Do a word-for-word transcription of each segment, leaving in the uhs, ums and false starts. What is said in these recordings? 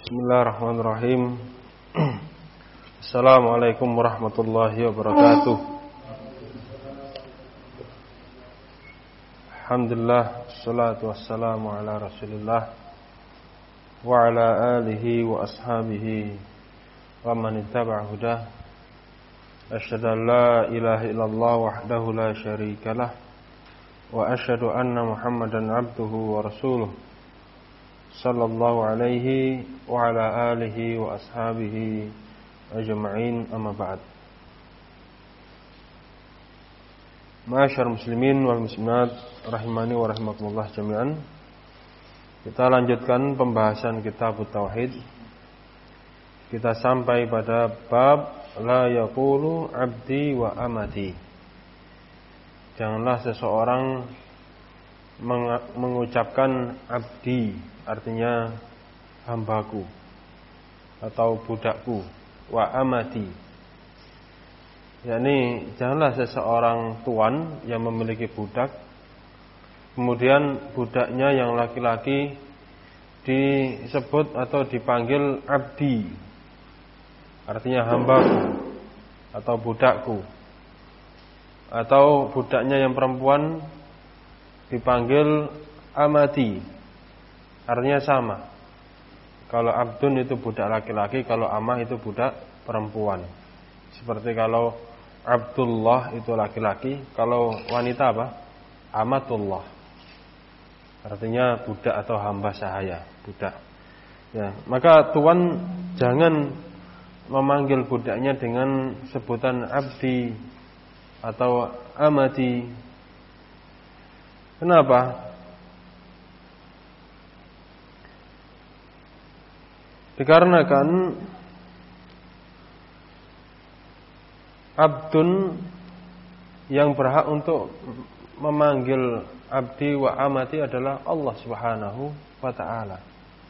Bismillahirrahmanirrahim. Assalamualaikum warahmatullahi wabarakatuh. Alhamdulillah, wassalatu wassalamu ala Rasulillah wa ala alihi wa ashabihi wa man ittaba'a hudah. Asyhadu an la ilaha illallah wahdahu la syarikalah wa asyhadu anna Muhammadan abduhu wa rasuluh sallallahu alaihi wa ala alihi wa ashabihi ajma'in, amma ba'd. Ma'asyar muslimin wal muslimat rahimani wa rahimakumullah jami'an. Kita lanjutkan pembahasan kitab tauhid. Kita sampai pada bab la yaqulu abdi wa amati. Janganlah seseorang mengucapkan abdi, artinya hambaku atau budakku, wa amati, yakni janganlah seseorang tuan yang memiliki budak, kemudian budaknya yang laki-laki disebut atau dipanggil abdi, artinya hambaku atau budakku, atau budaknya yang perempuan dipanggil amati, artinya sama. Kalau abdun itu budak laki-laki, kalau amah itu budak perempuan. Seperti kalau Abdullah itu laki-laki, kalau wanita apa? Amatullah, artinya budak atau hamba sahaya, budak. Ya, maka tuan jangan memanggil budaknya dengan sebutan abdi atau amati. Kenapa? Dikarenakan abdun yang berhak untuk memanggil abdi wa amati adalah Allah Subhanahu wa ta'ala.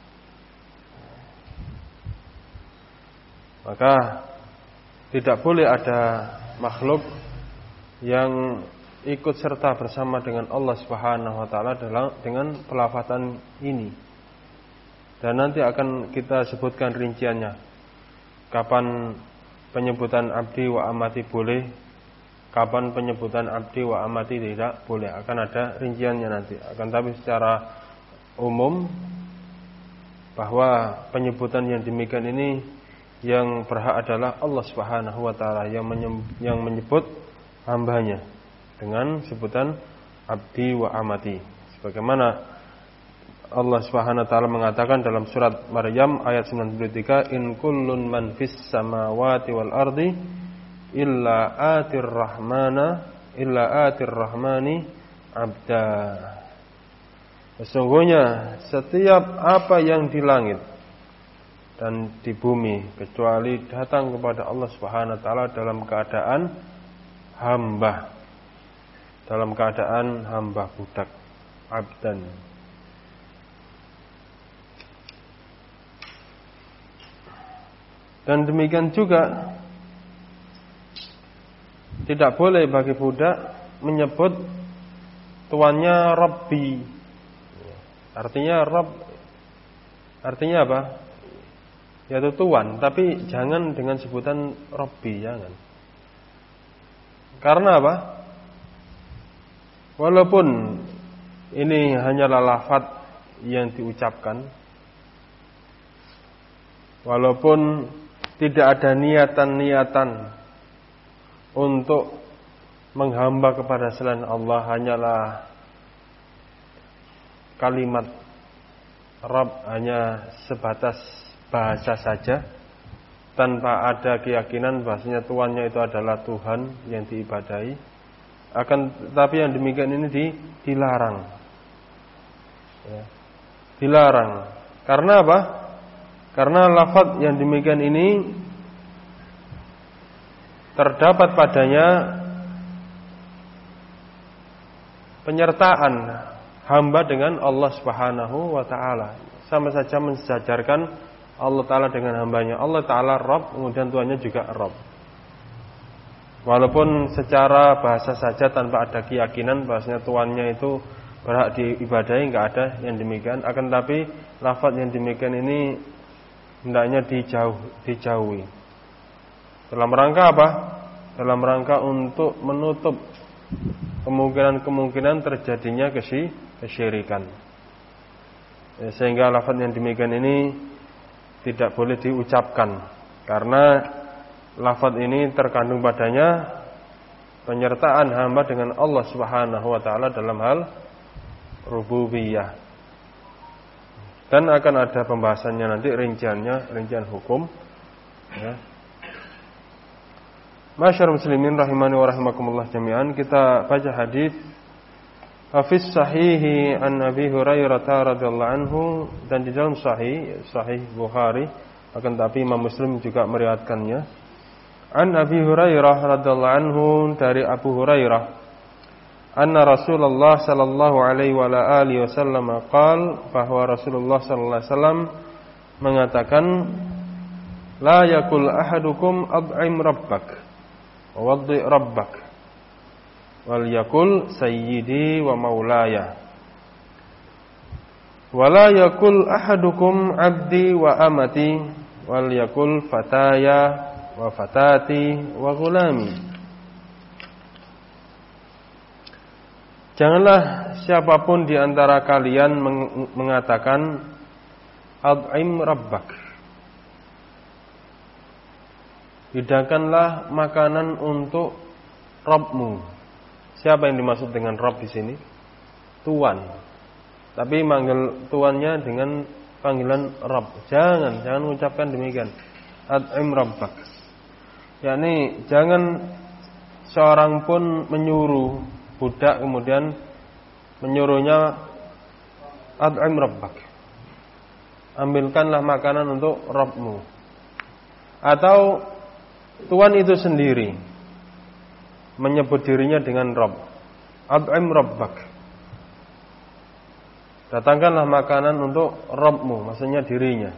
Maka tidak boleh ada makhluk yang ikut serta bersama dengan Allah Subhanahu wa ta'ala dalam dengan pelafatan ini. Dan nanti akan kita sebutkan rinciannya. Kapan penyebutan abdi wa amati boleh, kapan penyebutan abdi wa amati tidak boleh. Akan ada rinciannya nanti. Akan tapi secara umum bahwa penyebutan yang demikian ini yang berhak adalah Allah Subhanahu wa ta'ala yang yang menyebut hambanya dengan sebutan abdi wa amati. Sebagaimana Allah Subhanahu wa ta'ala mengatakan dalam surat Maryam ayat sembilan puluh tiga, in kullun man fis samawati wal ardi illa atir rahmana illa atir rahmani abda. Sesungguhnya setiap apa yang di langit dan di bumi kecuali datang kepada Allah Subhanahu wa ta'ala dalam keadaan hamba, dalam keadaan hamba budak, abdan. Dan demikian juga tidak boleh bagi budak menyebut tuannya Rabbi. Artinya Rabb, artinya apa? Yaitu tuan, tapi jangan dengan sebutan Rabbi, jangan. Karena apa? Walaupun ini hanyalah lafaz yang diucapkan, walaupun tidak ada niatan-niatan untuk menghamba kepada selain Allah, hanyalah kalimat Rabb, hanya sebatas bahasa saja, tanpa ada keyakinan bahasanya tuannya itu adalah Tuhan yang diibadahi. Akan tetapi yang demikian ini di, dilarang ya, dilarang. Karena apa? Karena lafaz yang demikian ini terdapat padanya penyertaan hamba dengan Allah Subhanahu wa ta'ala. Sama saja mensejajarkan Allah ta'ala dengan hambanya. Allah ta'ala Rabb, kemudian tuannya juga Rabb. Walaupun secara bahasa saja tanpa ada keyakinan bahasanya tuannya itu berhak diibadahi, enggak ada yang demikian. Akan tapi lafaz yang demikian ini hendaknya dijauh, dijauhi. Dalam rangka apa? Dalam rangka untuk menutup kemungkinan-kemungkinan terjadinya kesyirikan. Ya, sehingga lafaz yang demikian ini tidak boleh diucapkan, karena lafaz ini terkandung padanya penyertaan hamba dengan Allah Subhanahu wa taala dalam hal rububiyah. Dan akan ada pembahasannya nanti, rinciannya, rincian hukum, ya. Masyarul muslimin rahimani wa rahimakumullah jami'an. Kita baca hadis Hafiz sahihi an Abi Hurairah radhiyallahu anhu, dan di dalam sahih sahih Bukhari, akan tapi Imam Muslim juga meriwayatkannya. An Abi Hurairah radhiyallahu anhu, dari Abu Hurairah, anna Rasulullah sallallahu alaihi wa ala alihi wasallam qaal, bahwa Rasulullah sallallahu alaihi wasallam mengatakan, la yakul ahadukum ad'im rabbak wa waddi rabbak wal yakul sayyidi wa maulaya wa la yakul ahadukum abdi wa amati wal yakul fataya wa fatati wa gulami. Janganlah siapapun di antara kalian mengatakan ad'im rabbak, hidangkanlah makanan untuk Rabbmu. Siapa yang dimaksud dengan Rabb di sini? Tuan. Tapi manggil tuannya dengan panggilan Rabb. Jangan, jangan mengucapkan demikian. Ad'im rabbak. Yakni jangan seorang pun menyuruh budak kemudian menyuruhnya ad'im rabbak, ambilkanlah makanan untuk Rabbmu. Atau tuan itu sendiri menyebut dirinya dengan Rabb, ad'im rabbak, datangkanlah makanan untuk Rabbmu, maksudnya dirinya.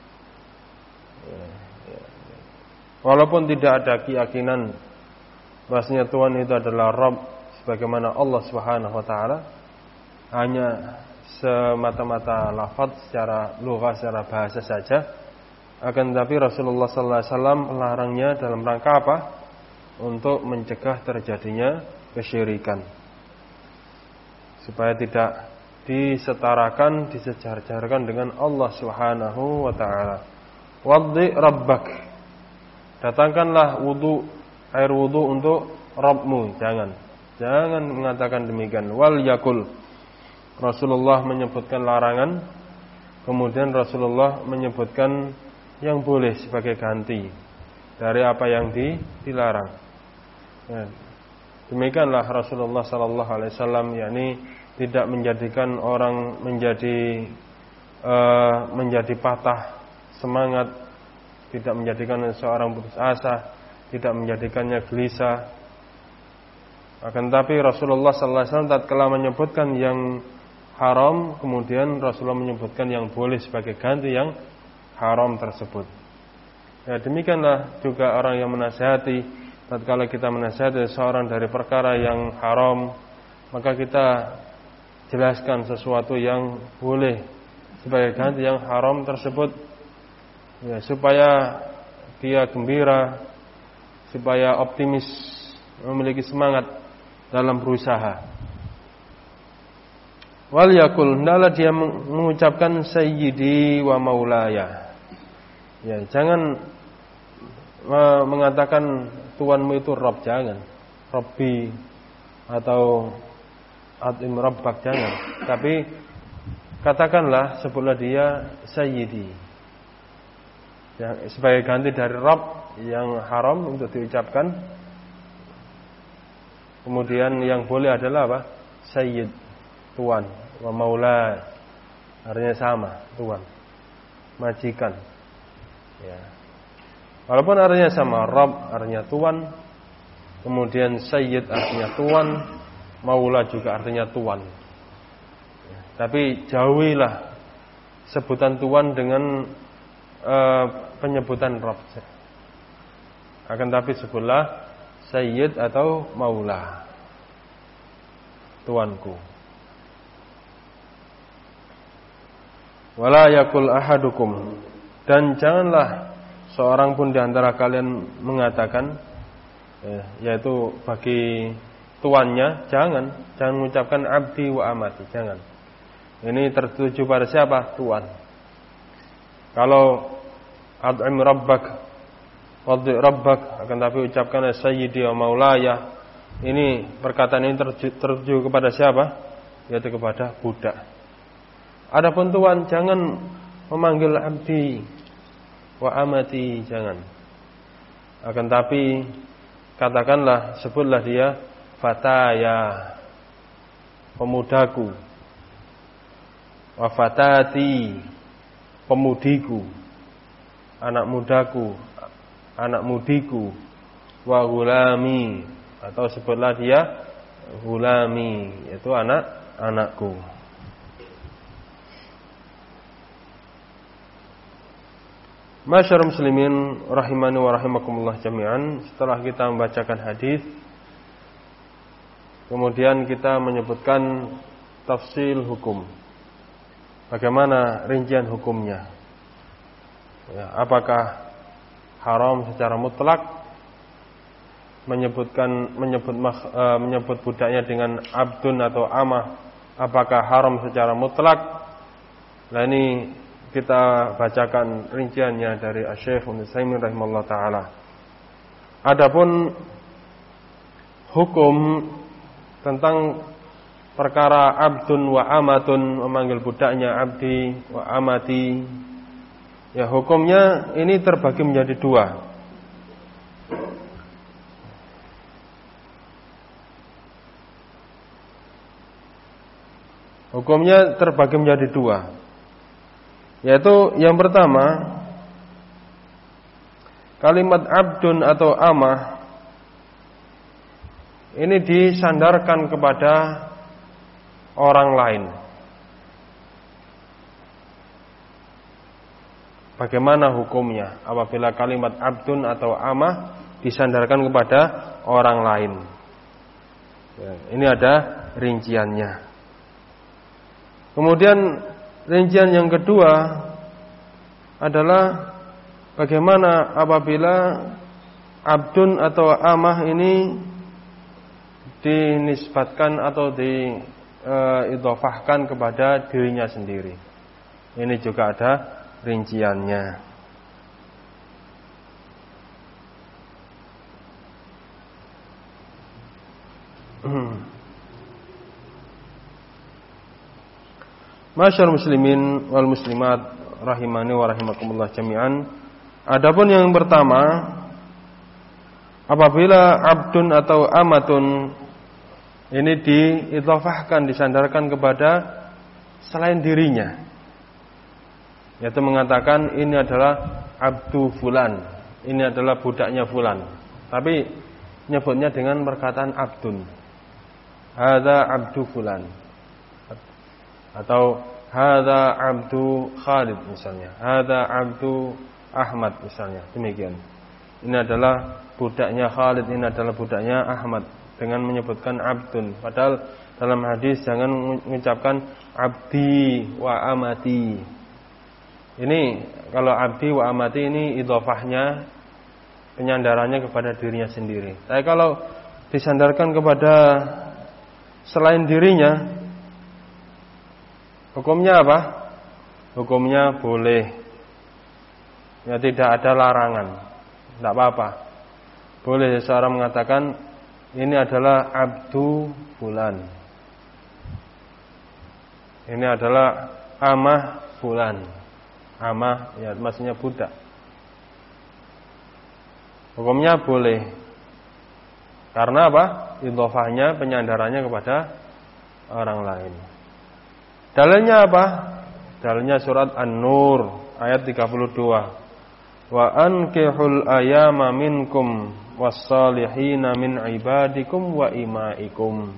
Walaupun tidak ada keyakinan bahwasanya Tuhan itu adalah Rabb sebagaimana Allah Subhanahu wa taala, hanya semata-mata lafaz secara lugah, secara bahasa saja. Akan tetapi Rasulullah sallallahu alaihi wasallam melarangnya dalam rangka apa? Untuk mencegah terjadinya kesyirikan, supaya tidak disetarakan, disejar-jarkan dengan Allah Subhanahu wa taala. Waddi rabbak, datangkanlah wudu, air wudu untuk Rabbmu. Jangan, jangan mengatakan demikian. Wal yakul, Rasulullah menyebutkan larangan, kemudian Rasulullah menyebutkan yang boleh sebagai ganti dari apa yang dilarang. Ya. Demikianlah Rasulullah sallallahu alaihi wasallam, yakni tidak menjadikan orang menjadi uh, menjadi patah semangat, tidak menjadikan seorang putus asa, tidak menjadikannya gelisah. Akan tetapi Rasulullah sallallahu alaihi wasallam tatkala menyebutkan yang haram, kemudian Rasulullah menyebutkan yang boleh sebagai ganti yang haram tersebut. Ya, demikianlah juga orang yang menasihati, tatkala kita menasihati seorang dari perkara yang haram, maka kita jelaskan sesuatu yang boleh sebagai ganti yang haram tersebut, ya, supaya dia gembira, supaya optimis, memiliki semangat dalam berusaha. Wal yakul, hendaklah dia mengucapkan sayyidi wa maulaya. Ya, jangan mengatakan tuanmu itu Rabb, jangan. Rabbi atau ad'im rabbak, jangan. Tapi katakanlah, sebutlah dia sayyidi, ya, sebagai ganti dari Rabb yang haram untuk diucapkan. Kemudian yang boleh adalah apa? Sayyid, tuan. Wa maula, artinya sama, tuan, majikan. Ya. Walaupun artinya sama, Rabb artinya tuan, kemudian sayyid artinya tuan, maula juga artinya tuan. Ya. Tapi jauhilah sebutan tuan dengan uh, penyebutan Rabb. Akan tapi sebutlah sayyid atau maula, tuanku. Wala yakul ahadukum, Dan janganlah seorang pun di antara kalian mengatakan, eh, yaitu bagi tuannya, jangan jangan mengucapkan abdi wa amati, jangan. Ini tertuju pada siapa? Tuan. Kalau ad'im rabbak wad'i rabbak, akan tapi ucapkan sayyidi wa maulaya, ini perkataan ini tertuju, tertuju kepada siapa? Yaitu kepada budak. Adapun tuan, jangan memanggil abdi wa amati, jangan. Akan tapi katakanlah, sebutlah dia fataya, pemudaku, wa fatati, pemudiku, anak mudaku, anak mudiku, wa gulami, atau sebutlah dia gulami, yaitu anak anakku. Masyarul muslimin rahimani wa rahimakumullah jami'an. Setelah kita membacakan hadis, kemudian kita menyebutkan tafsil hukum. Bagaimana rincian hukumnya? Ya, apakah haram secara mutlak menyebutkan menyebut e, menyebut budaknya dengan abdun atau amah? Apakah haram secara mutlak? Nah, ini kita bacakan rinciannya dari Asy-Syaikh Ibnu Utsaimin rahimallahu taala. Adapun hukum tentang perkara abdun wa amatun, memanggil budaknya abdi wa amati, ya hukumnya ini terbagi menjadi dua. Hukumnya terbagi menjadi dua, yaitu yang pertama, kalimat abdun atau amah ini disandarkan kepada orang lain. Bagaimana hukumnya apabila kalimat abdun atau amah disandarkan kepada orang lain? Ya, ini ada rinciannya. Kemudian rincian yang kedua adalah bagaimana apabila abdun atau amah ini dinisbatkan atau diidhofahkan kepada dirinya sendiri. Ini juga ada rinciannya. Masyarul muslimin wal muslimat rahimani wa rahimakumullah jami'an. Adapun yang pertama, apabila abdun atau amatun ini diidhofahkan, disandarkan kepada selain dirinya, yaitu mengatakan ini adalah abdu fulan, ini adalah budaknya fulan, tapi nyebutnya dengan perkataan abdun, hadza abdu fulan, atau hadza abdu Khalid misalnya, hadza abdu Ahmad misalnya, demikian. Ini adalah budaknya Khalid, ini adalah budaknya Ahmad, dengan menyebutkan abdun. Padahal dalam hadis jangan mengucapkan abdi wa amati. Ini kalau abdi wa amati ini idhofahnya, penyandarannya kepada dirinya sendiri. Tapi kalau disandarkan kepada selain dirinya, hukumnya apa? Hukumnya boleh. Ya, tidak ada larangan. Tidak apa-apa. Boleh seseorang mengatakan ini adalah abdu fulan, ini adalah amah fulan. Amah ya maksudnya budak. Hukumnya boleh. Karena apa? Idhofahnya, penyandarannya kepada orang lain. Dalilnya apa? Dalilnya surat An-Nur ayat tiga puluh dua. Wa ankihul ayama minkum wassalihina min ibadikum wa imaikum.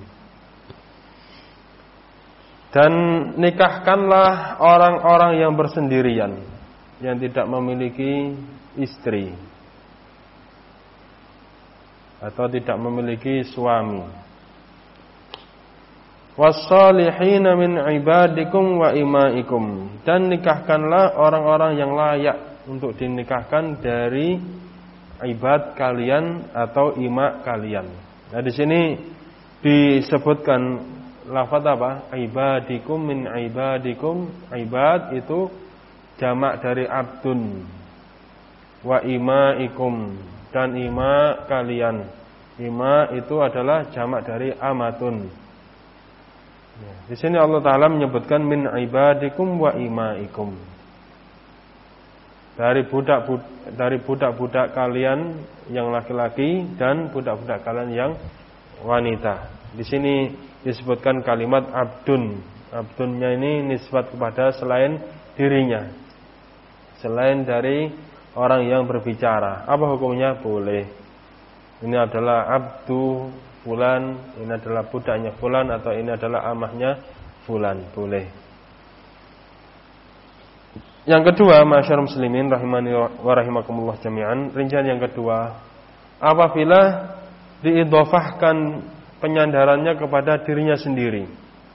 Dan nikahkanlah orang-orang yang bersendirian, yang tidak memiliki istri atau tidak memiliki suami. Wassalihina min ibadikum wa imaikum. Dan nikahkanlah orang-orang yang layak untuk dinikahkan dari ibad kalian atau ima kalian. Nah, di sini disebutkan lafaz apa? Ibadikum min ibadikum. Ibad itu jamak dari abdun. Wa imaikum, dan ima kalian. Ima itu adalah jamak dari amatun. Ya, di sini Allah Ta'ala menyebutkan min ibadikum wa imaikum. Dari budak dari budak-budak kalian yang laki-laki dan budak-budak kalian yang wanita. Di sini disebutkan kalimat abdun. Abdunnya ini nisbat kepada selain dirinya, selain dari orang yang berbicara. Apa hukumnya? Boleh. Ini adalah abdu fulan, ini adalah budaknya fulan, atau ini adalah amahnya fulan. Boleh. Yang kedua, masyarakat muslimin rahimani wa rahimakumullah jami'an, rincian yang kedua, apabila diidhofahkan penyandarannya kepada dirinya sendiri.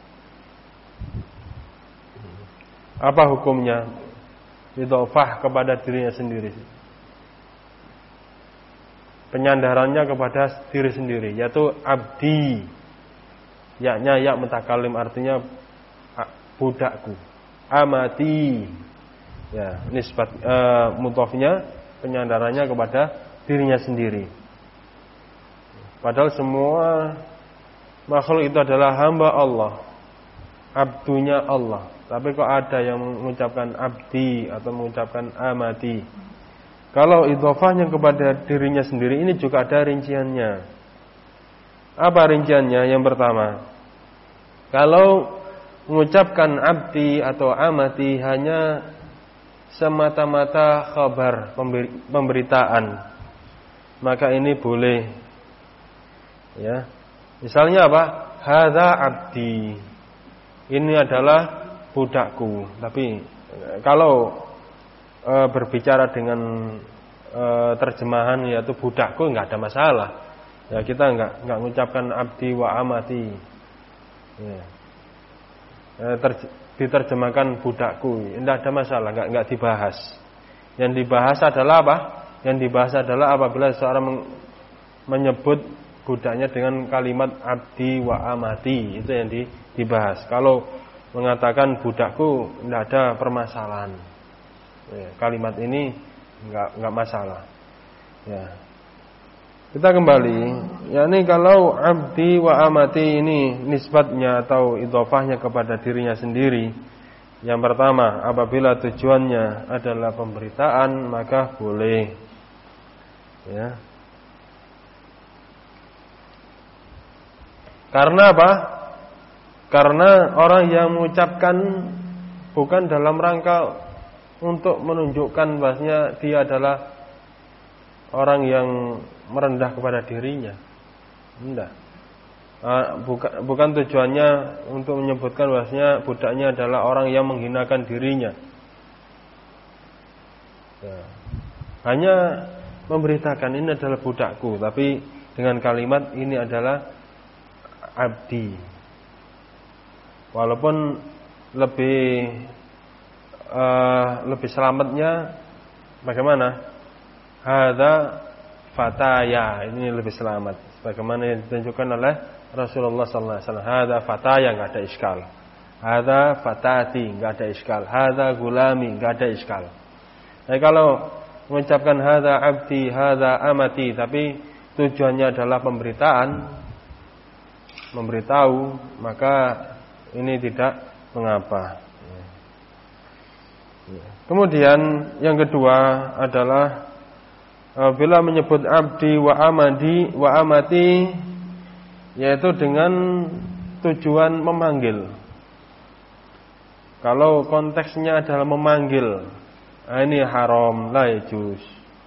Apa hukumnya? Idhofah kepada dirinya sendiri. Penyandarannya kepada diri sendiri, yaitu abdi. Yaknya ya mutakalim, artinya budakku. Amati. Ya, nisbat e, mudhofnya penyandarannya kepada dirinya sendiri. Padahal semua makhluk itu adalah hamba Allah, abdunya Allah. Tapi kok ada yang mengucapkan abdi atau mengucapkan amati. Kalau idhofahnya kepada dirinya sendiri, ini juga ada rinciannya. Apa rinciannya? Yang pertama, kalau mengucapkan abdi atau amati hanya semata-mata khabar, pemberitaan, maka ini boleh. Ya, misalnya apa? Hadza abdi. Ini adalah budakku. Tapi kalau e, berbicara dengan e, terjemahan yaitu budakku, enggak ada masalah. Ya, kita enggak enggak mengucapkan abdi wa amati. Ya. E, terj- diterjemahkan budakku, tidak ada masalah, enggak enggak dibahas. Yang dibahas adalah apa? Yang dibahas adalah apabila seorang menyebut budaknya dengan kalimat abdi wa amati, itu yang dibahas. Kalau mengatakan budakku, tidak ada permasalahan. Ya, kalimat ini enggak enggak masalah. Ya. Kita kembali, yakni kalau abdi wa amati ini nisbatnya atau idhofahnya kepada dirinya sendiri. Yang pertama, apabila tujuannya adalah pemberitaan, maka boleh. Ya. Karena apa? Karena orang yang mengucapkan bukan dalam rangka untuk menunjukkan bahasanya dia adalah orang yang merendah kepada dirinya. Tidak. Bukan, bukan tujuannya untuk menyebutkan bahasanya budaknya adalah orang yang menghinakan dirinya. Ya. Hanya memberitakan ini adalah budakku, tapi dengan kalimat ini adalah abdi. Walaupun lebih uh, lebih selamatnya bagaimana? Hadza fataya, ini lebih selamat. Sebagaimana yang ditunjukkan oleh Rasulullah sallallahu alaihi wasallam. Hadza fataya, enggak ada iskal. Hadza fatati, enggak ada iskal. Hadza gulami, enggak ada iskal. Tapi kalau mengucapkan hadza abdi, hadza amati, tapi tujuannya adalah pemberitaan, memberitahu, maka ini tidak mengapa. Kemudian yang kedua adalah bila menyebut abdi wa amadi wa amati, yaitu dengan tujuan memanggil. Kalau konteksnya adalah memanggil, ini haram, la yajuz.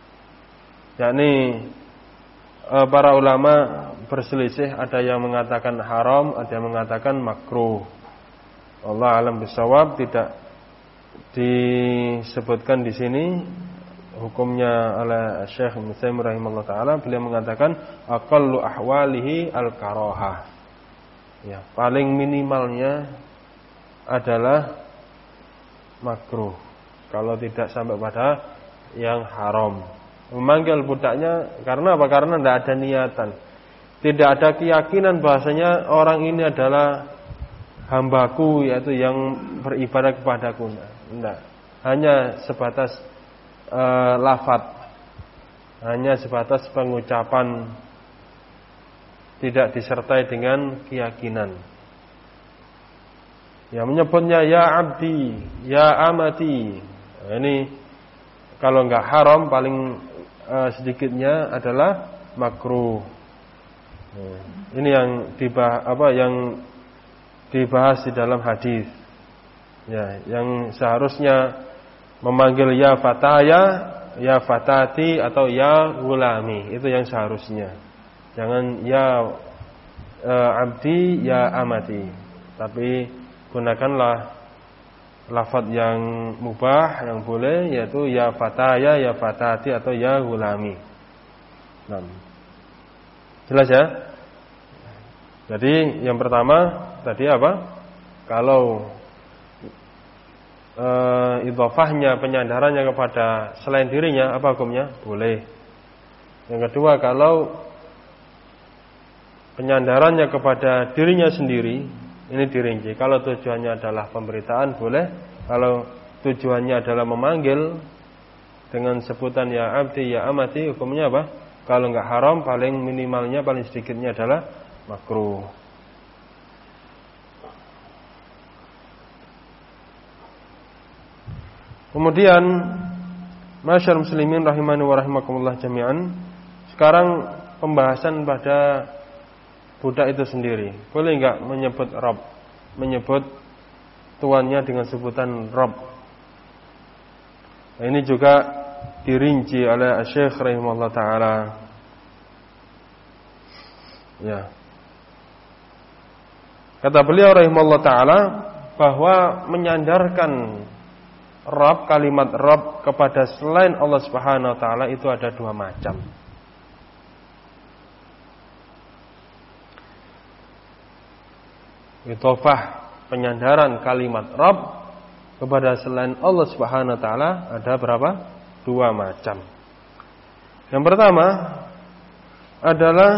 Yakni para ulama berselisih, ada yang mengatakan haram, ada yang mengatakan makruh. Allah alam bisawab, tidak disebutkan di sini hukumnya oleh Syekh Muslim rahimahullah taala. Beliau mengatakan aqallu ahwalihi al-karahah. Ya, paling minimalnya adalah makruh. Kalau tidak sampai pada yang haram. Memanggil budaknya karena apa? Karena tidak ada niatan. Tidak ada keyakinan bahasanya orang ini adalah hambaku, yaitu yang beribadah kepadaku. Tidak. Hanya sebatas uh, lafaz. Hanya sebatas pengucapan, tidak disertai dengan keyakinan. Ya, menyebutnya ya abdi, ya amati. Nah, ini kalau enggak haram paling uh, sedikitnya adalah makruh. Nah, ini yang dibahas apa yang dibahas di dalam hadis. Ya, yang seharusnya memanggil ya fataya, ya fatati atau ya gulami, itu yang seharusnya. Jangan ya uh, abdi, ya amati. Tapi gunakanlah lafaz yang mubah, yang boleh, yaitu ya fataya, ya fatati atau ya gulami. Nah, jelas ya? Jadi yang pertama tadi apa? Kalau e, idhofahnya, penyandarannya kepada selain dirinya, apa hukumnya? Boleh. Yang kedua, kalau penyandarannya kepada dirinya sendiri, ini dirinci. Kalau tujuannya adalah pemberitaan, boleh. Kalau tujuannya adalah memanggil dengan sebutan ya abdi, ya amati, hukumnya apa? Kalau enggak haram, paling minimalnya, paling sedikitnya adalah makruh. Kemudian, masyarakat muslimin rahimani wa rahimakumullah jami'an. Sekarang pembahasan pada budak itu sendiri. Boleh enggak menyebut Rabb, menyebut tuannya dengan sebutan Rabb? Nah, ini juga dirinci oleh Syekh rahimahullah taala. Ya. Kata beliau rahimahullah taala bahwa menyandarkan Rabb, kalimat Rabb kepada selain Allah Subhanahu wa taala itu ada dua macam. Idhofah, penyandaran kalimat Rabb kepada selain Allah Subhanahu wa taala ada berapa? Dua macam. Yang pertama adalah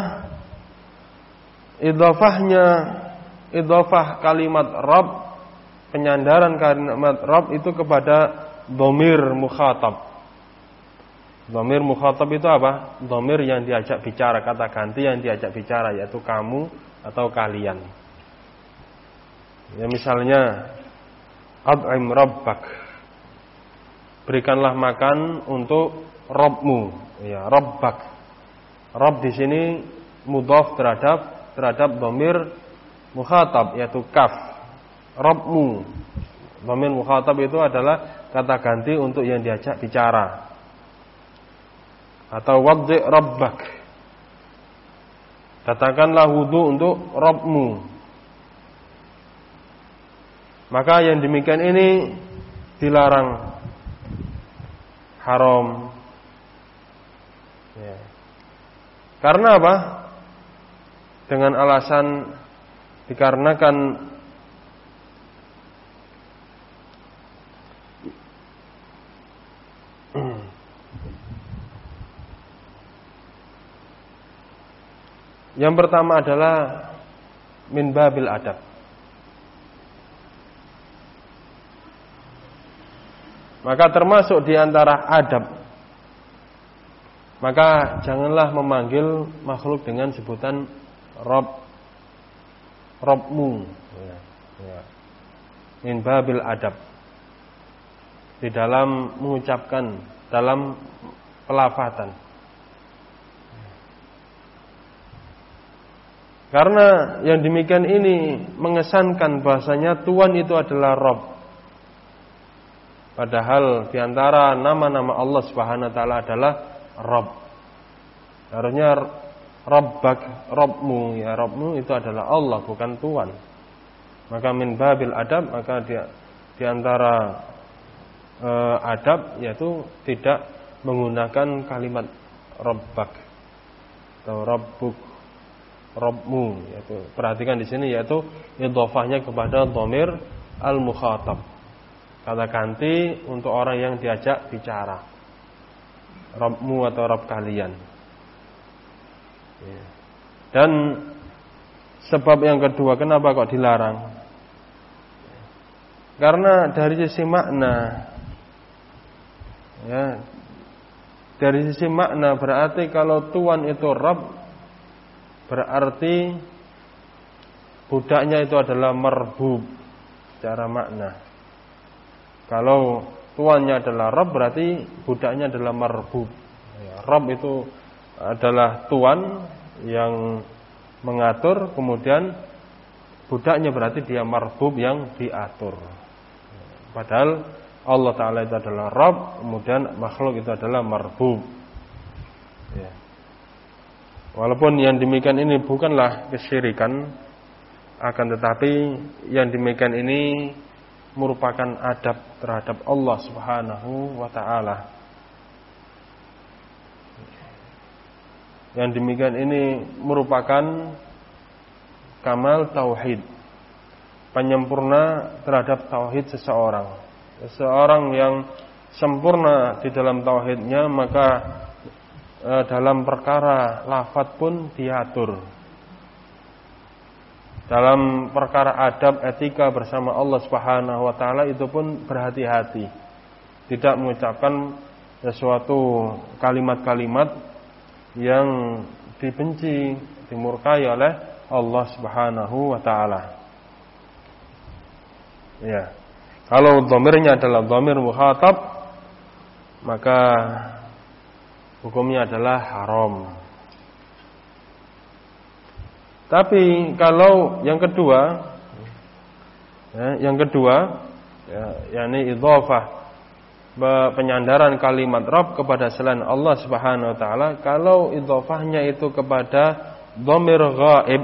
idhofahnya, idhofah kalimat Rabb, penyandaran kalimat Rabb itu kepada dhamir mukhatab. Dhamir mukhatab itu apa? Dhamir yang diajak bicara, kata ganti yang diajak bicara, yaitu kamu atau kalian. Ya, misalnya at'im rabbak, berikanlah makan untuk Rabbmu. Ya, rabbak. Rabb di sini mudhaf terhadap terhadap dhamir mukhatab, yaitu kaf. Rabbmu. Dhamir mukhatab itu adalah kata ganti untuk yang diajak bicara. Atau waddi rabbak, katakanlah wudu untuk Rabbmu. Maka yang demikian ini dilarang, haram. Ya. Karena apa? Dengan alasan dikarenakan yang pertama adalah min babil adab. Maka termasuk di antara adab, maka janganlah memanggil makhluk dengan sebutan Rabb, Rabbmu. Ya, ya. Min babil adab, di dalam mengucapkan, dalam pelafatan. Karena yang demikian ini mengesankan bahasanya Tuhan itu adalah Rabb. Padahal diantara nama-nama Allah Subhanahu wa taala adalah Rabb. Harusnya Rabbak, Rabbmu, ya Rabbmu itu adalah Allah, bukan Tuhan. Maka min babil adab, maka dia diantara e, adab yaitu tidak menggunakan kalimat Rabbak atau Rabbuk, Rabbmu, yaitu perhatikan di sini yaitu idhofahnya kepada dhamir al-mukhatab. Kata ganti untuk orang yang diajak bicara. Rabbmu atau Rabb kalian. Ya. Dan sebab yang kedua, kenapa kok dilarang? Karena dari sisi makna, ya, dari sisi makna berarti kalau tuan itu Rabb, berarti budaknya itu adalah marbub secara makna. Kalau tuannya adalah Rabb, berarti budaknya adalah marbub. Ya, Rabb itu adalah tuan yang mengatur, kemudian budaknya berarti dia marbub yang diatur. Padahal Allah Ta'ala itu adalah Rabb, kemudian makhluk itu adalah marbub. Ya. Walaupun yang demikian ini bukanlah kesyirikan, akan tetapi yang demikian ini merupakan adab terhadap Allah Subhanahu wa Ta'ala. Yang demikian ini merupakan kamal tauhid, penyempurna terhadap tauhid seseorang. Seseorang yang sempurna di dalam tauhidnya, maka e, dalam perkara lafaz pun diatur. Dalam perkara adab etika bersama Allah Subhanahu wa Ta'ala itu pun berhati-hati, tidak mengucapkan sesuatu kalimat-kalimat yang dibenci, dimurkai oleh Allah Subhanahu wa Ta'ala. Ya. Kalau dhamirnya adalah dhamir mukhatab, maka hukumnya adalah haram. Tapi kalau yang kedua, ya, yang kedua, ya, yakni idhafah, penyandaran kalimat Rabb kepada selain Allah Subhanahu wa Ta'ala. Kalau idhafahnya itu kepada dhamir ghaib,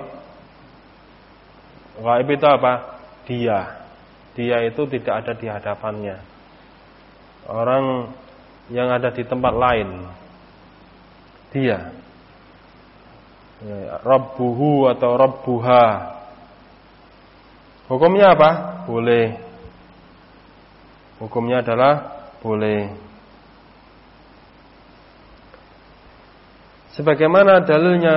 ghaib itu apa? Dia. Dia itu tidak ada di hadapannya, orang yang ada di tempat lain. Dia, Rabbuhu atau Rabbuha, hukumnya apa? Boleh. Hukumnya adalah boleh. Sebagaimana dalilnya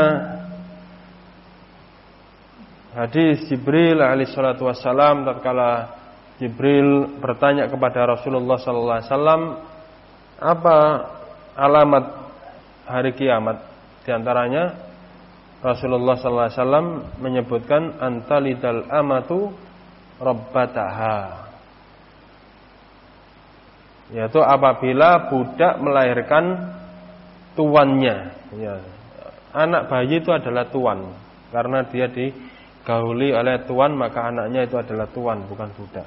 hadis Jibril alaihi salatu wassalam, tatkala Jibril bertanya kepada Rasulullah sallallahu alaihi wasallam, apa alamat hari kiamat? Di antaranya Rasulullah sallallahu alaihi wasallam menyebutkan antalidal amatu rabbataha, yaitu apabila budak melahirkan tuannya. Ya. Anak bayi itu adalah tuan, karena dia digauli oleh tuan, maka anaknya itu adalah tuan, bukan budak.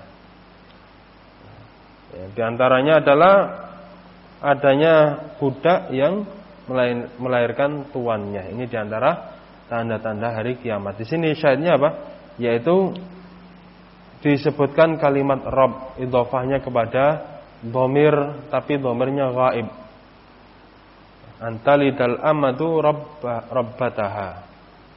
Ya, di antaranya adalah adanya budak yang melahirkan tuannya. Ini di antara tanda-tanda hari kiamat. Di sini syahidnya apa? Yaitu disebutkan kalimat Rabb, idhofahnya kepada dhamir, tapi dhamirnya ghaib. Antalidal amatu rabbataha.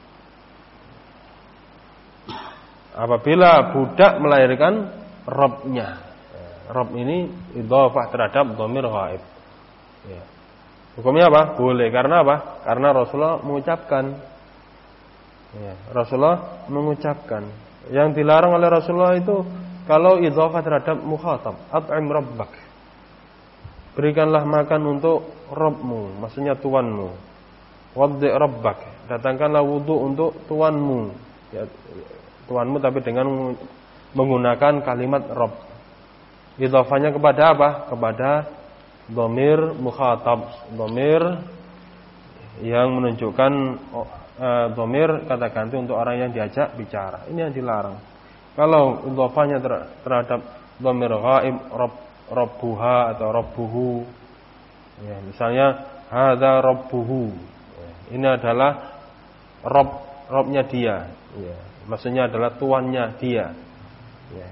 Apabila budak melahirkan Rabbnya. Rabb ini idhofah terhadap dhamir ghaib. Ya. Hukumnya apa? Boleh. Karena apa? Karena Rasulullah mengucapkan. Ya. Rasulullah mengucapkan. Yang dilarang oleh Rasulullah itu kalau idhofah terhadap mukhatab, at'im rabbak, berikanlah makan untuk Rabbmu, maksudnya tuanmu. Waddi rabbak, datangkanlah wudu untuk tuanmu, ya, tuanmu tapi dengan menggunakan kalimat Rabb. Idhofahnya kepada apa? Kepada dhamir mukhatab, dhamir yang menunjukkan uh, dhamir kata ganti untuk orang yang diajak bicara. Ini yang dilarang. Kalau idhofahnya terhadap dhamir ghaib, Rabb, Rabbuha atau Rabbuhu, ya, misalnya hadza Rabbuhu, ya, ini adalah Rabb, Rabbnya dia, ya, maksudnya adalah tuannya dia, ya,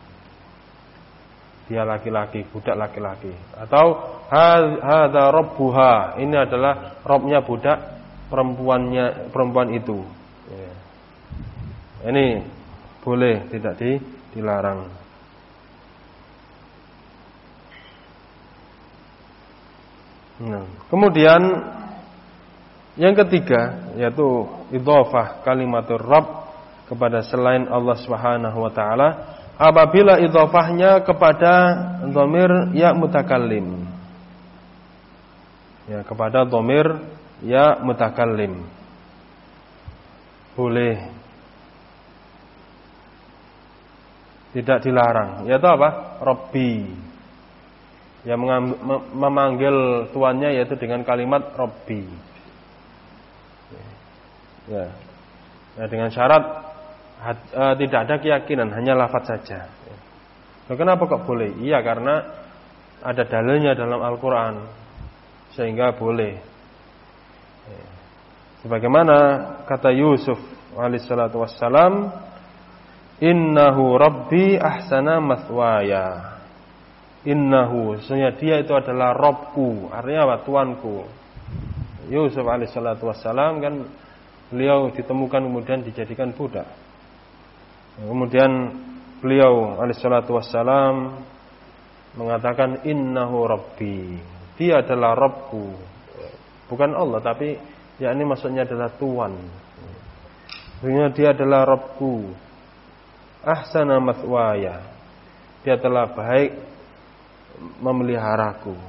dia laki-laki, budak laki-laki. Atau hadza Rabbuha, ini adalah Rabbnya budak perempuannya, perempuan itu, ya. Ini boleh, tidak di, dilarang. Nah, kemudian yang ketiga yaitu idhofah kalimatur Rabb kepada selain Allah Subhanahu wa taala apabila idhofahnya kepada dhamir ya mutakallim. Ya, kepada dhamir ya mutakallim. Boleh. Tidak dilarang. Yaitu apa? Rabbi. Yang memanggil tuannya yaitu dengan kalimat Rabbi. Ya. Ya, dengan syarat had, uh, tidak ada keyakinan, hanya lafaz saja. Nah, kenapa kok boleh? Iya, karena ada dalilnya dalam Al-Qur'an sehingga boleh. Ya. Sebagaimana kata Yusuf alaihi salatu wassalam, innahu rabbi ahsana mathwaya. Innahu, sesungguhnya dia itu adalah Rabbku, artinya apa? Tuanku. Yusuf alaihi salatu wassalam kan beliau ditemukan kemudian dijadikan budak. Kemudian beliau alaihi salatu wassalam mengatakan innahu rabbi. Dia adalah Rabbku. Bukan Allah tapi yakni maksudnya adalah Tuhan. Sesungguhnya dia adalah Rabbku. Ahsana mathwaya. Dia telah baik memeliharaku.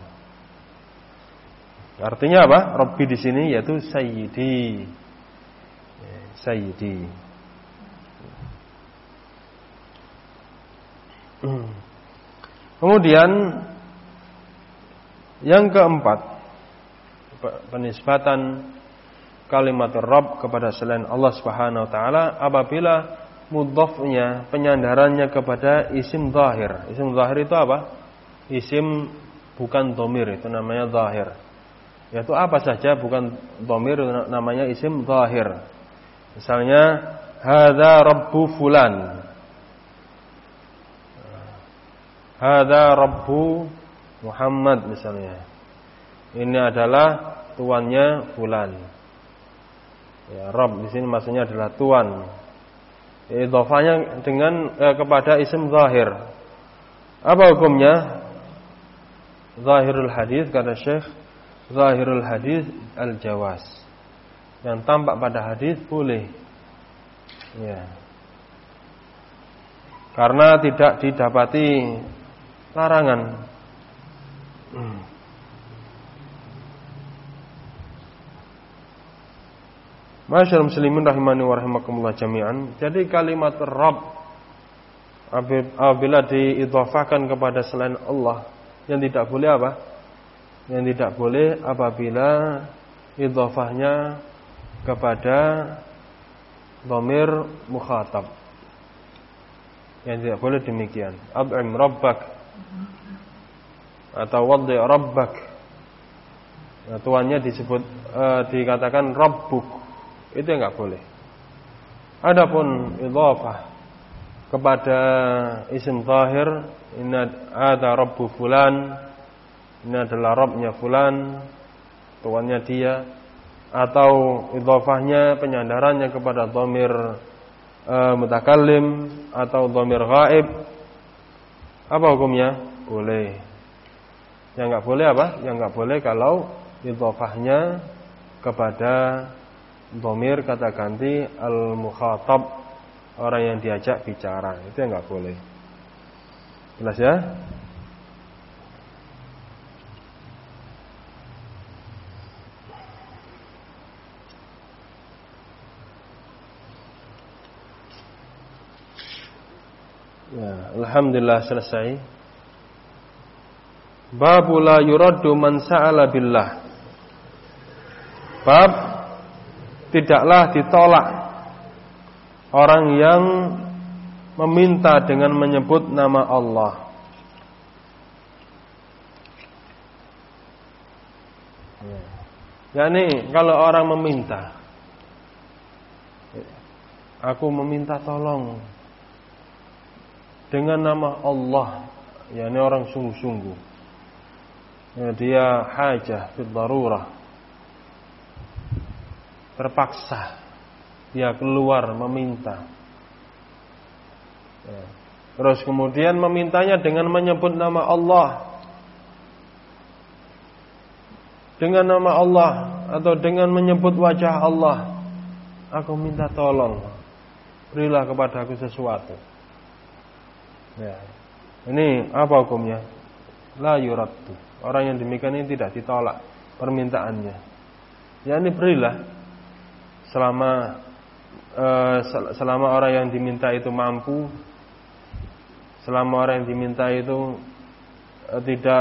Artinya apa? Rabbi di sini yaitu sayyidi. Sayyidi. Kemudian yang keempat, penisbatan kalimat Rabb kepada selain Allah Subhanahu wa taala apabila mudhafnya penyandarannya kepada isim zahir. Isim zahir itu apa? Isim bukan dhamir, itu namanya zahir. Yaitu apa saja bukan dhamir namanya isim zahir. Misalnya hadza rabbu fulan. Hadza rabbu Muhammad misalnya. Ini adalah tuannya fulan. Ya, Rabb di sini maksudnya adalah tuan. Idhofahnya dengan eh, kepada isim zahir. Apa hukumnya? Zahirul hadis kata Syekh, zahirul hadis al-jawaz. Yang tampak pada hadis boleh. Ya. Karena tidak didapati larangan. Hmm. Masyaallah muslimin rahimani wa rahimakumullah jami'an. Jadi kalimat Rabb apabila diidhofahkan kepada selain Allah, yang tidak boleh apa? Yang tidak boleh apabila idhofahnya kepada dhamir mukhatab. Yang tidak boleh demikian. Ab'im rabbak atau waddi rabbak. Nah, tuannya disebut uh, dikatakan rabbuk. Itu yang enggak boleh. Adapun idhofah kepada isim zahir, inna ada rabbu fulan, ini adalah Rabbnya fulan, tuannya dia, atau idhofahnya penyandarannya kepada dhamir e, mutakallim atau dhamir ghaib, apa hukumnya? Boleh. Yang enggak boleh apa? Yang enggak boleh kalau idhofahnya kepada dhamir kata ganti al-mukhatab, orang yang diajak bicara, itu yang enggak boleh. Jelas ya? Ya, alhamdulillah selesai. Babu la yuraddu man sa'ala billah. Bab tidaklah ditolak orang yang meminta dengan menyebut nama Allah. Yani kalau orang meminta, aku meminta tolong dengan nama Allah, yani orang sungguh-sungguh, ya, dia hajah fid darurah, terpaksa dia keluar meminta. Terus kemudian memintanya dengan menyebut nama Allah. dengan nama Allah atau dengan menyebut wajah Allah, aku minta tolong, berilah kepada aku sesuatu. Ya. Ini apa hukumnya? La yuraddu. Orang yang demikian ini tidak ditolak permintaannya. Ya, ini berilah selama uh, selama orang yang diminta itu mampu, selama orang yang diminta itu uh, tidak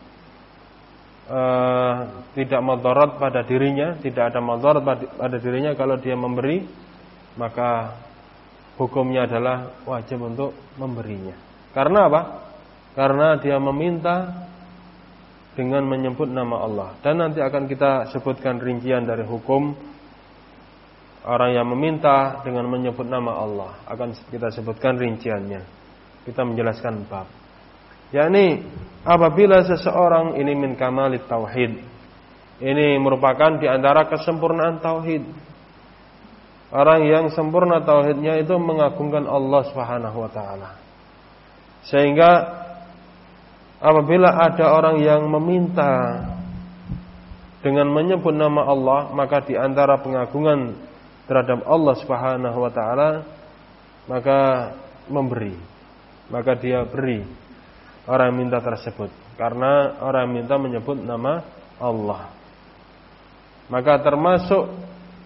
uh, tidak madarat pada dirinya, tidak ada madarat pada, pada dirinya kalau dia memberi, maka hukumnya adalah wajib untuk memberinya. Karena apa? Karena dia meminta dengan menyebut nama Allah. Dan nanti akan kita sebutkan rincian dari hukum orang yang meminta dengan menyebut nama Allah. Akan kita sebutkan rinciannya. Kita menjelaskan bab. Yakni apabila seseorang ini min kamalit tauhid. Ini merupakan di antara kesempurnaan tauhid. Orang yang sempurna tauhidnya itu mengagungkan Allah Subhanahu wa taala. Sehingga apabila ada orang yang meminta dengan menyebut nama Allah, maka di antara pengagungan terhadap Allah Subhanahu wa taala, maka memberi. Maka dia beri orang yang minta tersebut, karena orang yang minta menyebut nama Allah. Maka termasuk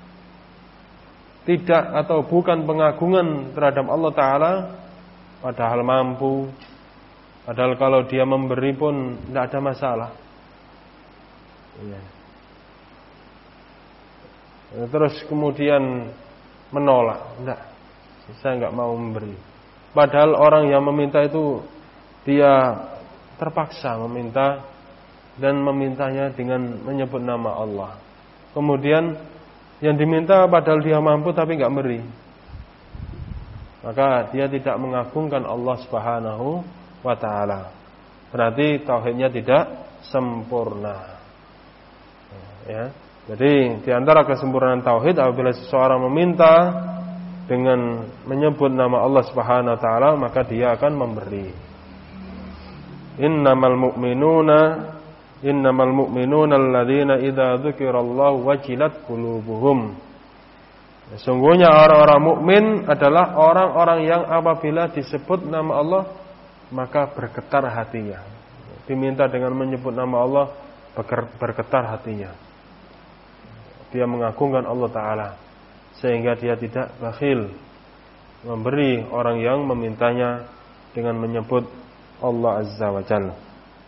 tidak atau bukan pengagungan terhadap Allah Ta'ala, padahal mampu, padahal kalau dia memberi pun tidak ada masalah. Ya. Terus kemudian menolak, tidak, saya nggak mau memberi. Padahal orang yang meminta itu dia terpaksa meminta dan memintanya dengan menyebut nama Allah. Kemudian yang diminta padahal dia mampu tapi nggak beri, maka dia tidak mengagungkan Allah Subhanahu wa taala. Berarti tauhidnya tidak sempurna. Ya. Jadi di antara kesempurnaan tauhid apabila seseorang meminta dengan menyebut nama Allah Subhanahu wa taala, maka dia akan memberi. Innamal mu'minuna Innamal mu'minuna alladzina idza dzukirallahu wajilat qulubuhum. Sesungguhnya orang-orang mukmin adalah orang-orang yang apabila disebut nama Allah maka bergetar hatinya. Diminta dengan menyebut nama Allah bergetar hatinya. Dia mengagungkan Allah Ta'ala sehingga dia tidak bakhil memberi orang yang memintanya dengan menyebut Allah Azza wa Jalla.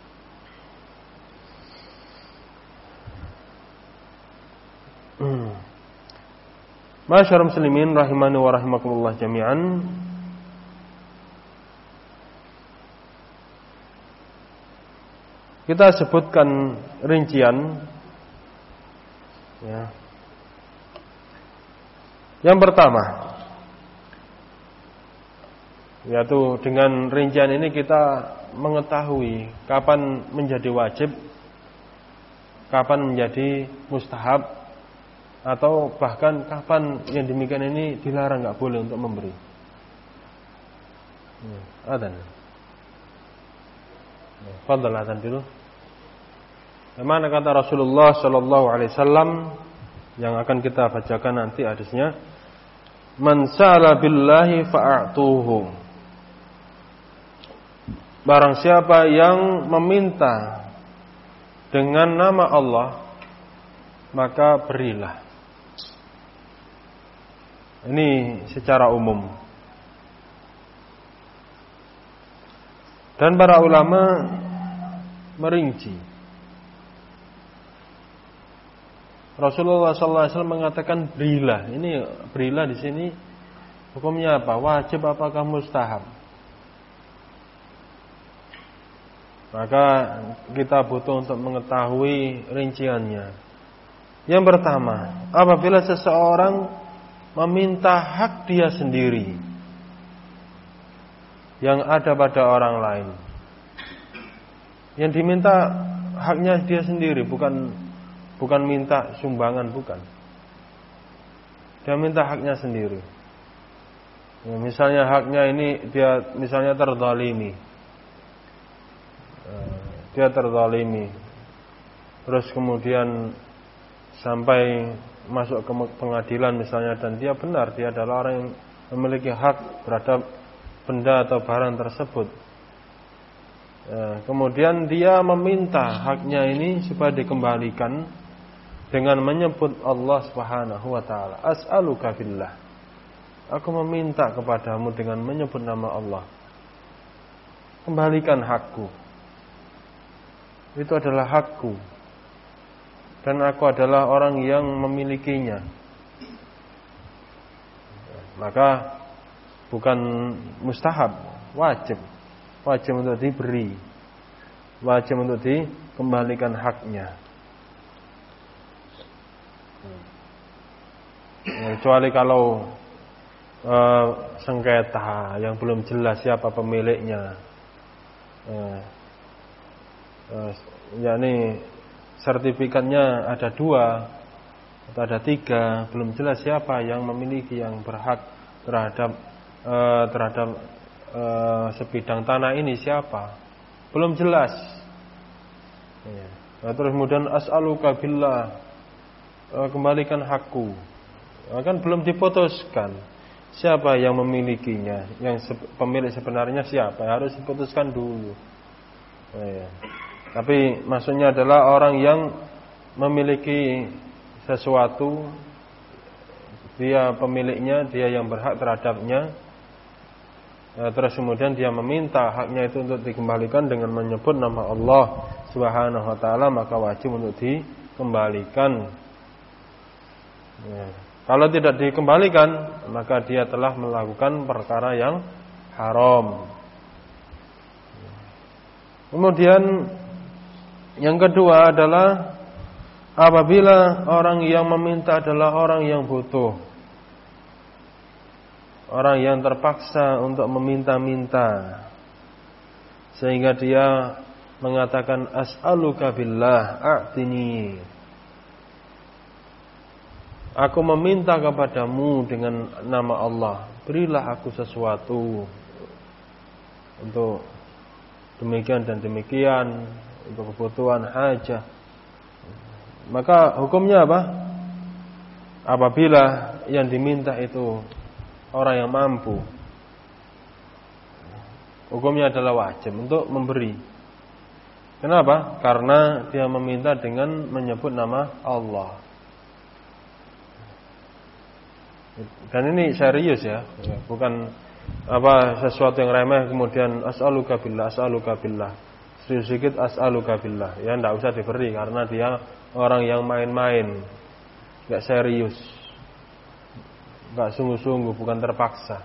Masyaallah muslimin rahimani wa rahimakumullah jami'an. Kita sebutkan rincian ya. Yang pertama, yaitu dengan rincian ini kita mengetahui kapan menjadi wajib, kapan menjadi mustahab, atau bahkan kapan yang demikian ini dilarang, nggak boleh untuk memberi. Adzan. Fadhal adzan dulu. Bagaimana kata Rasulullah Shallallahu Alaihi Wasallam yang akan kita bacakan nanti hadisnya? Man sa'ala billahi fa'atuhu. Barang siapa yang meminta dengan nama Allah, maka berilah. Ini secara umum. Dan para ulama merinci. Rasulullah sallallahu alaihi wasallam mengatakan berilah. Ini berilah di sini hukumnya apa? Wajib apakah mustahab? Maka kita butuh untuk mengetahui rinciannya. Yang pertama, apabila seseorang meminta hak dia sendiri yang ada pada orang lain, yang diminta haknya dia sendiri, bukan bukan minta sumbangan, bukan. Dia minta haknya sendiri. Ya, misalnya haknya ini dia misalnya terzalimi, dia terzalimi, terus kemudian sampai masuk ke pengadilan misalnya, dan dia benar, dia adalah orang yang memiliki hak terhadap benda atau barang tersebut. Ya, kemudian dia meminta haknya ini supaya dikembalikan dengan menyebut Allah Subhanahu wa taala. As'aluka billah. Aku meminta kepadamu dengan menyebut nama Allah. Kembalikan hakku. Itu adalah hakku. Dan aku adalah orang yang memilikinya. Maka bukan mustahab, wajib. Wajib untuk diberi. Wajib untuk dikembalikan haknya. Kecuali kalau e, sengketa yang belum jelas siapa pemiliknya. E, e, yakni sertifikatnya ada dua atau ada tiga, belum jelas siapa yang memiliki, yang berhak terhadap e, terhadap e, sebidang tanah ini siapa, belum jelas. Ya. Nah, terus kemudian as'aluka billah, e, kembalikan hakku, nah, kan belum diputuskan siapa yang memilikinya, yang se- pemilik sebenarnya siapa, harus diputuskan dulu. Ya. Tapi maksudnya adalah orang yang memiliki sesuatu, dia pemiliknya, dia yang berhak terhadapnya, ya, terus kemudian dia meminta haknya itu untuk dikembalikan dengan menyebut nama Allah Subhanahu wa taala, maka wajib untuk dikembalikan. Ya. Kalau tidak dikembalikan, maka dia telah melakukan perkara yang haram. Kemudian yang kedua adalah apabila orang yang meminta adalah orang yang butuh, orang yang terpaksa untuk meminta-minta, sehingga dia mengatakan as'aluka billah a'tini, aku meminta kepadamu dengan nama Allah, berilah aku sesuatu untuk demikian dan demikian, untuk kebutuhan hajah. Maka hukumnya apa? Apabila yang diminta itu orang yang mampu, hukumnya adalah wajib untuk memberi. Kenapa? Karena dia meminta dengan menyebut nama Allah. Dan ini serius ya, bukan apa sesuatu yang remeh kemudian as'aluka billah, as'aluka billah, sedikit as'aluka billah, ya tidak usah diberi karena dia orang yang main-main, nggak serius, nggak sungguh-sungguh, bukan terpaksa.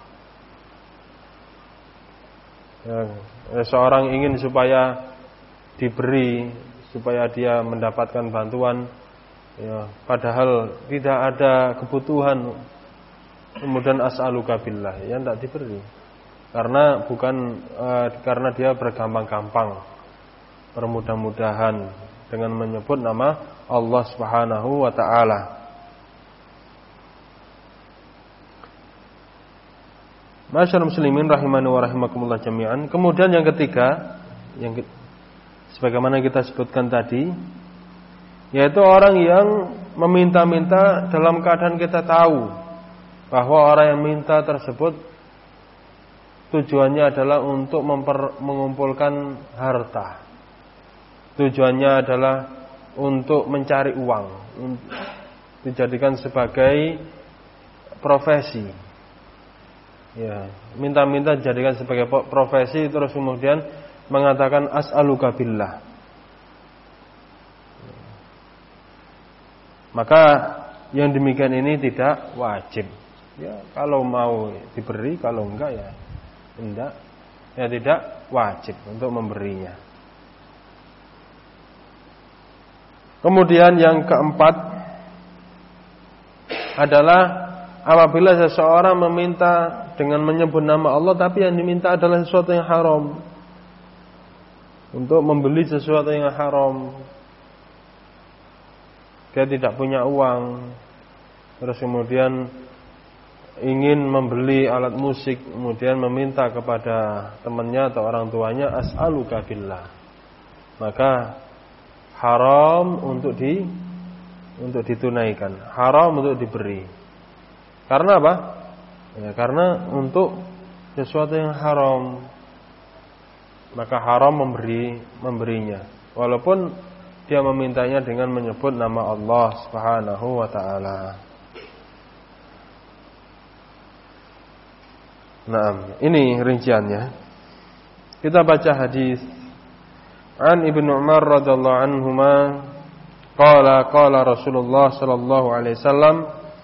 Ya, seorang ingin supaya diberi, supaya dia mendapatkan bantuan, ya, padahal tidak ada kebutuhan, kemudian as'aluka billah, ya tidak diberi, karena bukan e, karena dia bergampang-gampang, bermudah-mudahan dengan menyebut nama Allah Subhanahu wa taala. Masyaallah muslimin rahimani wa rahimakumullah jami'an. Kemudian yang ketiga, yang ke, sebagaimana kita sebutkan tadi, yaitu orang yang meminta-minta dalam keadaan kita tahu bahwa orang yang minta tersebut tujuannya adalah untuk memper, mengumpulkan harta. Tujuannya adalah untuk mencari uang, dijadikan sebagai profesi. Ya, minta-minta dijadikan sebagai profesi, terus kemudian mengatakan as'aluka billah. Maka yang demikian ini tidak wajib. Ya, kalau mau diberi, kalau enggak ya enggak, ya tidak wajib untuk memberinya. Kemudian yang keempat adalah apabila seseorang meminta dengan menyebut nama Allah, tapi yang diminta adalah sesuatu yang haram, untuk membeli sesuatu yang haram. Dia tidak punya uang, terus kemudian ingin membeli alat musik, kemudian meminta kepada temannya atau orang tuanya as'aluka billah, maka haram untuk di untuk ditunaikan, haram untuk diberi. Karena apa? Ya, karena untuk sesuatu yang haram, maka haram memberi memberinya, walaupun dia memintanya dengan menyebut nama Allah Subhanahu wa taala. Nah, ini rinciannya. Kita baca hadis An Ibnu Umar radhiyallahu anhuma qala qala Rasulullah sallallahu alaihi wasallam,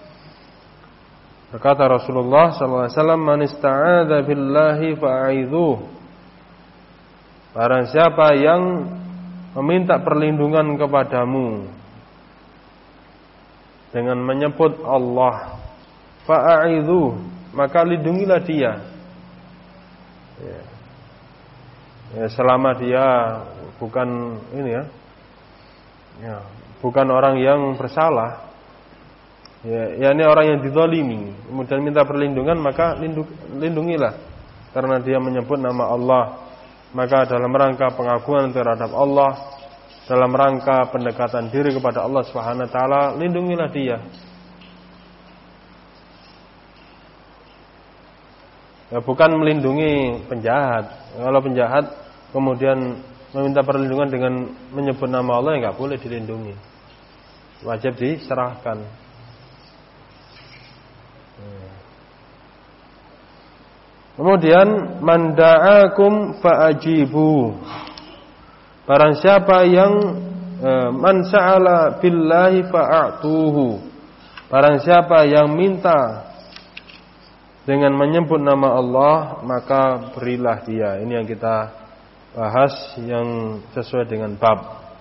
berkata Rasulullah sallallahu alaihi wasallam, man ista'adza billahi fa'idzuh. Barang siapa yang meminta perlindungan kepadamu dengan menyebut Allah, fa'idzuh, maka lindungilah dia. Ya. Ya, selama dia bukan ini ya, ya bukan orang yang bersalah, ya, ya ini orang yang dizalimi, kemudian minta perlindungan, maka lindung, lindungilah, karena dia menyebut nama Allah, maka dalam rangka pengagungan terhadap Allah, dalam rangka pendekatan diri kepada Allah Subhanahu wa taala, lindungilah dia. Ya, bukan melindungi penjahat. Kalau penjahat kemudian meminta perlindungan dengan menyebut nama Allah, ya nggak boleh dilindungi. Wajib diserahkan. Kemudian man da'akum fa'ajibu. Barang siapa yang eh, man sa'ala billahi fa'atuhu. Barang siapa yang minta dengan menyebut nama Allah, maka berilah dia. Ini yang kita bahas, yang sesuai dengan bab.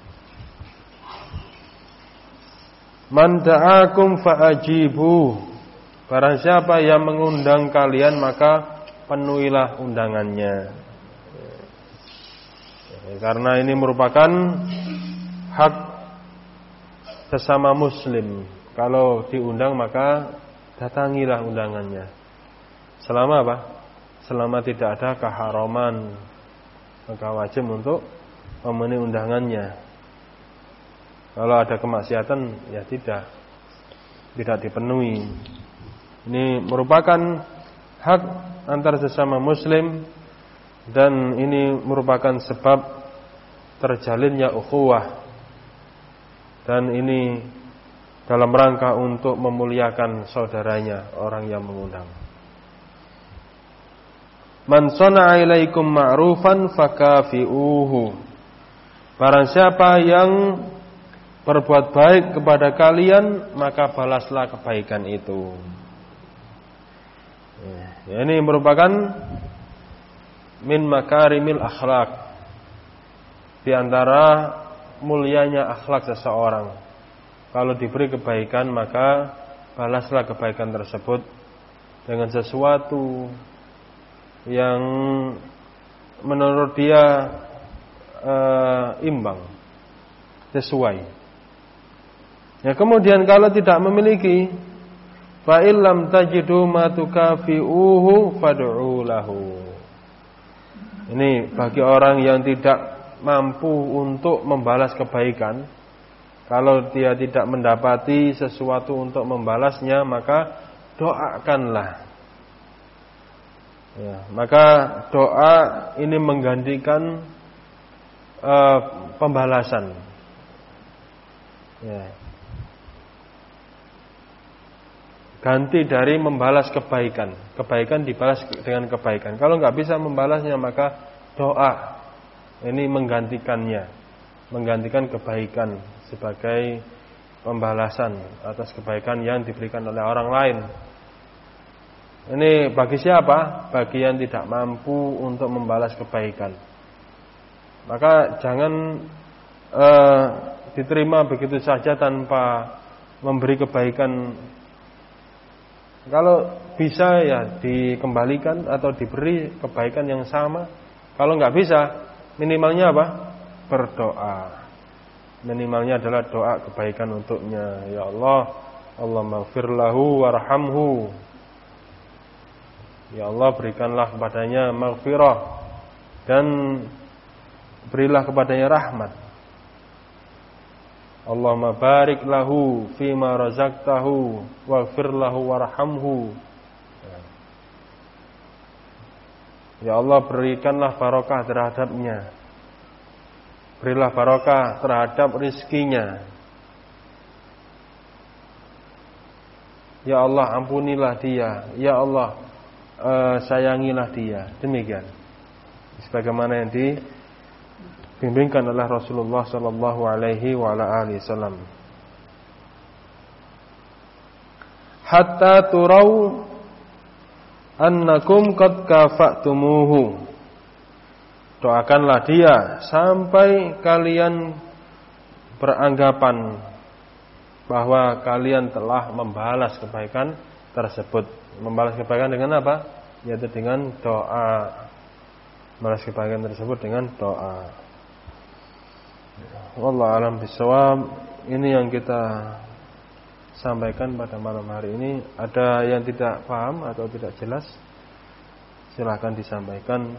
Man da'akum fa'ajibu. Barang siapa yang mengundang kalian, maka penuhilah undangannya. Karena ini merupakan hak sesama muslim. Kalau diundang, maka datangilah undangannya. Selama apa? Selama tidak ada keharaman, maka wajib untuk memenuhi undangannya. Kalau ada kemaksiatan, ya tidak Tidak dipenuhi. Ini merupakan hak antar sesama muslim, dan ini merupakan sebab terjalinnya ukhuwah, dan ini dalam rangka untuk memuliakan saudaranya, orang yang mengundang. Man sana'a ilaikum ma'rufan fakafi'uhu. Barang siapa yang berbuat baik kepada kalian, maka balaslah kebaikan itu. Ya, ini merupakan min makarimil akhlak, di antara mulianya akhlak seseorang. Kalau diberi kebaikan, maka balaslah kebaikan tersebut dengan sesuatu yang menurut dia uh, imbang, sesuai. Ya, kemudian kalau tidak memiliki, fa illam tajidu ma tukafi'uhu fad'u lahu. Ini bagi orang yang tidak mampu untuk membalas kebaikan. Kalau dia tidak mendapati sesuatu untuk membalasnya, maka doakanlah. Ya, maka doa ini menggantikan uh, pembalasan. Ya. Ganti dari membalas kebaikan. Kebaikan dibalas dengan kebaikan. Kalau nggak bisa membalasnya, maka doa ini menggantikannya, menggantikan kebaikan sebagai pembalasan atas kebaikan yang diberikan oleh orang lain. Ini bagi siapa? Bagi yang tidak mampu untuk membalas kebaikan. Maka jangan uh, diterima begitu saja tanpa memberi kebaikan. Kalau bisa ya dikembalikan atau diberi kebaikan yang sama. Kalau nggak bisa, minimalnya apa? Berdoa. Minimalnya adalah doa kebaikan untuknya. Ya Allah, Allah maghfir lahu warhamhu. Ya Allah, berikanlah kepadanya maghfirah dan berilah kepadanya rahmat. Allahumma barik lahu fima razaqtahu waghfir lahu warhamhu. Ya Allah, berikanlah barokah terhadapnya. Berilah barokah terhadap rizkinya. Ya Allah, ampunilah dia. Ya Allah, eh, sayangilah dia. Demikian. Sebagaimana yang dibimbingkan oleh Rasulullah sallallahu alaihi wa ala alihi wasallam. Hatta turau annakum qad kafa'tumuhu. Doakanlah dia sampai kalian beranggapan bahwa kalian telah membalas kebaikan tersebut. Membalas kebaikan dengan apa? Yaitu dengan doa. Membalas kebaikan tersebut dengan doa. Wallahu a'lam bishawab. Ini yang kita sampaikan pada malam hari ini. Ada yang tidak paham atau tidak jelas, silahkan disampaikan.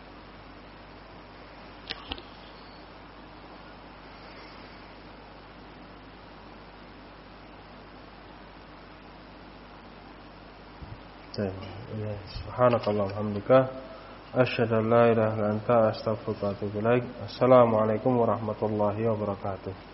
Subhanakallahumma wa bihamdika asyhadu an la ilaha illa anta astaghfiruka wa atubu ilaik. Assalamualaikum warahmatullahi wabarakatuh.